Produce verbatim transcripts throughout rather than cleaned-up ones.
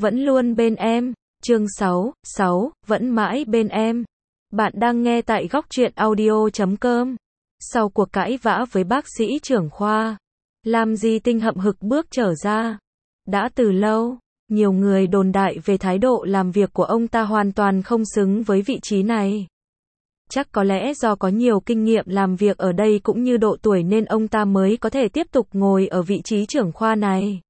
vẫn luôn bên em. Chương sáu, sáu, vẫn mãi bên em. Bạn đang nghe tại góc truyện audio chấm com. Sau cuộc cãi vã với bác sĩ trưởng khoa, Lam Di Tinh hậm hực bước trở ra. Đã từ lâu, nhiều người đồn đại về thái độ làm việc của ông ta hoàn toàn không xứng với vị trí này. Chắc có lẽ do có nhiều kinh nghiệm làm việc ở đây cũng như độ tuổi nên ông ta mới có thể tiếp tục ngồi ở vị trí trưởng khoa này.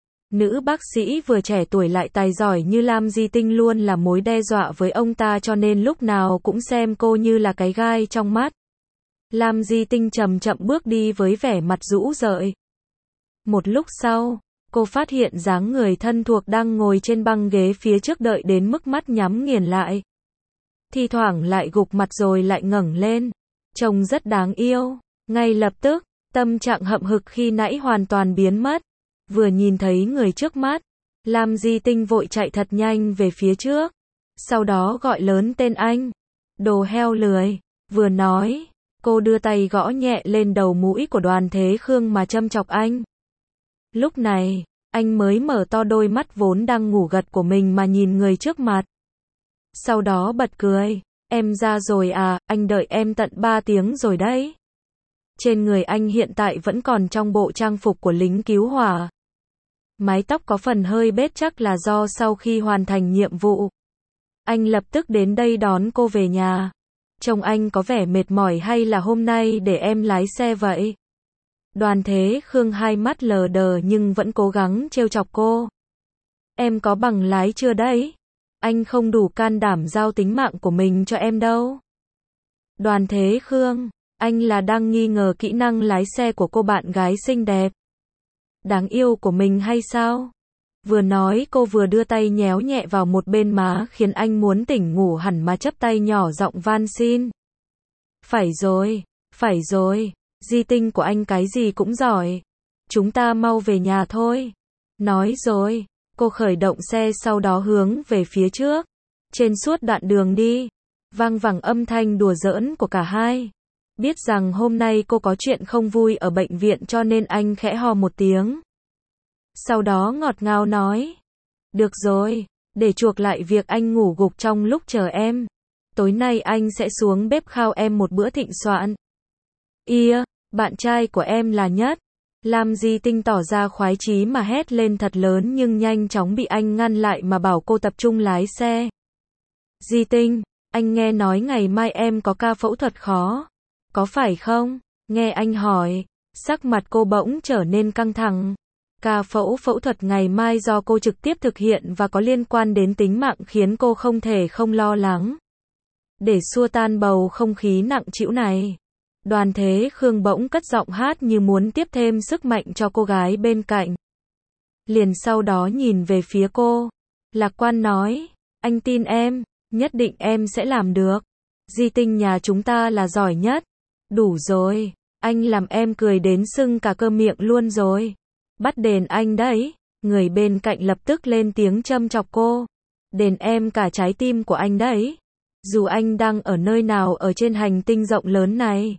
Nữ bác sĩ vừa trẻ tuổi lại tài giỏi như Lam Di Tinh luôn là mối đe dọa với ông ta cho nên lúc nào cũng xem cô như là cái gai trong mắt. Lam Di Tinh chậm chậm bước đi với vẻ mặt rũ rượi. Một lúc sau, cô phát hiện dáng người thân thuộc đang ngồi trên băng ghế phía trước đợi đến mức mắt nhắm nghiền lại. Thi thoảng lại gục mặt rồi lại ngẩng lên. Trông rất đáng yêu. Ngay lập tức, tâm trạng hậm hực khi nãy hoàn toàn biến mất. Vừa nhìn thấy người trước mắt, Lam Di Tinh vội chạy thật nhanh về phía trước. Sau đó gọi lớn tên anh. Đồ heo lười. Vừa nói, cô đưa tay gõ nhẹ lên đầu mũi của Đoàn Thế Khương mà châm chọc anh. Lúc này, anh mới mở to đôi mắt vốn đang ngủ gật của mình mà nhìn người trước mặt. Sau đó bật cười. Em ra rồi à, anh đợi em tận ba tiếng rồi đấy. Trên người anh hiện tại vẫn còn trong bộ trang phục của lính cứu hỏa. Mái tóc có phần hơi bết chắc là do sau khi hoàn thành nhiệm vụ. Anh lập tức đến đây đón cô về nhà. Trông anh có vẻ mệt mỏi hay là hôm nay để em lái xe vậy? Đoàn Thế Khương hai mắt lờ đờ nhưng vẫn cố gắng trêu chọc cô. Em có bằng lái chưa đấy? Anh không đủ can đảm giao tính mạng của mình cho em đâu. Đoàn Thế Khương, anh là đang nghi ngờ kỹ năng lái xe của cô bạn gái xinh đẹp, đáng yêu của mình hay sao? Vừa nói cô vừa đưa tay nhéo nhẹ vào một bên má khiến anh muốn tỉnh ngủ hẳn mà chắp tay nhỏ giọng van xin. Phải rồi, phải rồi, Di Tinh của anh cái gì cũng giỏi. Chúng ta mau về nhà thôi. Nói rồi, cô khởi động xe sau đó hướng về phía trước. Trên suốt đoạn đường đi, vang vẳng âm thanh đùa giỡn của cả hai. Biết rằng hôm nay cô có chuyện không vui ở bệnh viện cho nên anh khẽ ho một tiếng. Sau đó ngọt ngào nói. Được rồi, để chuộc lại việc anh ngủ gục trong lúc chờ em. Tối nay anh sẽ xuống bếp khao em một bữa thịnh soạn. Ia, bạn trai của em là nhất. Lam Di Tinh tỏ ra khoái chí mà hét lên thật lớn nhưng nhanh chóng bị anh ngăn lại mà bảo cô tập trung lái xe. Di Tinh, anh nghe nói ngày mai em có ca phẫu thuật khó. Có phải không? Nghe anh hỏi, sắc mặt cô bỗng trở nên căng thẳng. Ca phẫu phẫu thuật ngày mai do cô trực tiếp thực hiện và có liên quan đến tính mạng khiến cô không thể không lo lắng. Để xua tan bầu không khí nặng trĩu này, Đoàn Thế Khương bỗng cất giọng hát như muốn tiếp thêm sức mạnh cho cô gái bên cạnh. Liền sau đó nhìn về phía cô, lạc quan nói, anh tin em, nhất định em sẽ làm được. Di Tinh nhà chúng ta là giỏi nhất. Đủ rồi, anh làm em cười đến sưng cả cơ miệng luôn rồi. Bắt đền anh đấy. Người bên cạnh lập tức lên tiếng châm chọc cô. Đền em cả trái tim của anh đấy. Dù anh đang ở nơi nào ở trên hành tinh rộng lớn này,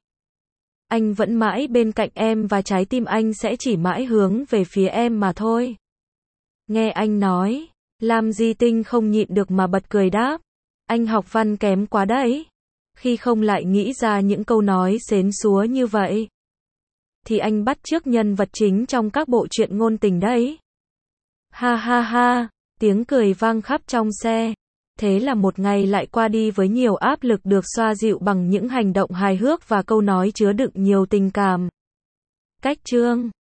anh vẫn mãi bên cạnh em và trái tim anh sẽ chỉ mãi hướng về phía em mà thôi. Nghe anh nói, Lam Di Tinh không nhịn được mà bật cười đáp. Anh học văn kém quá đấy. Khi không lại nghĩ ra những câu nói xến xúa như vậy, thì anh bắt chước nhân vật chính trong các bộ truyện ngôn tình đấy. Ha ha ha, tiếng cười vang khắp trong xe. Thế là một ngày lại qua đi với nhiều áp lực được xoa dịu bằng những hành động hài hước và câu nói chứa đựng nhiều tình cảm. Cách chương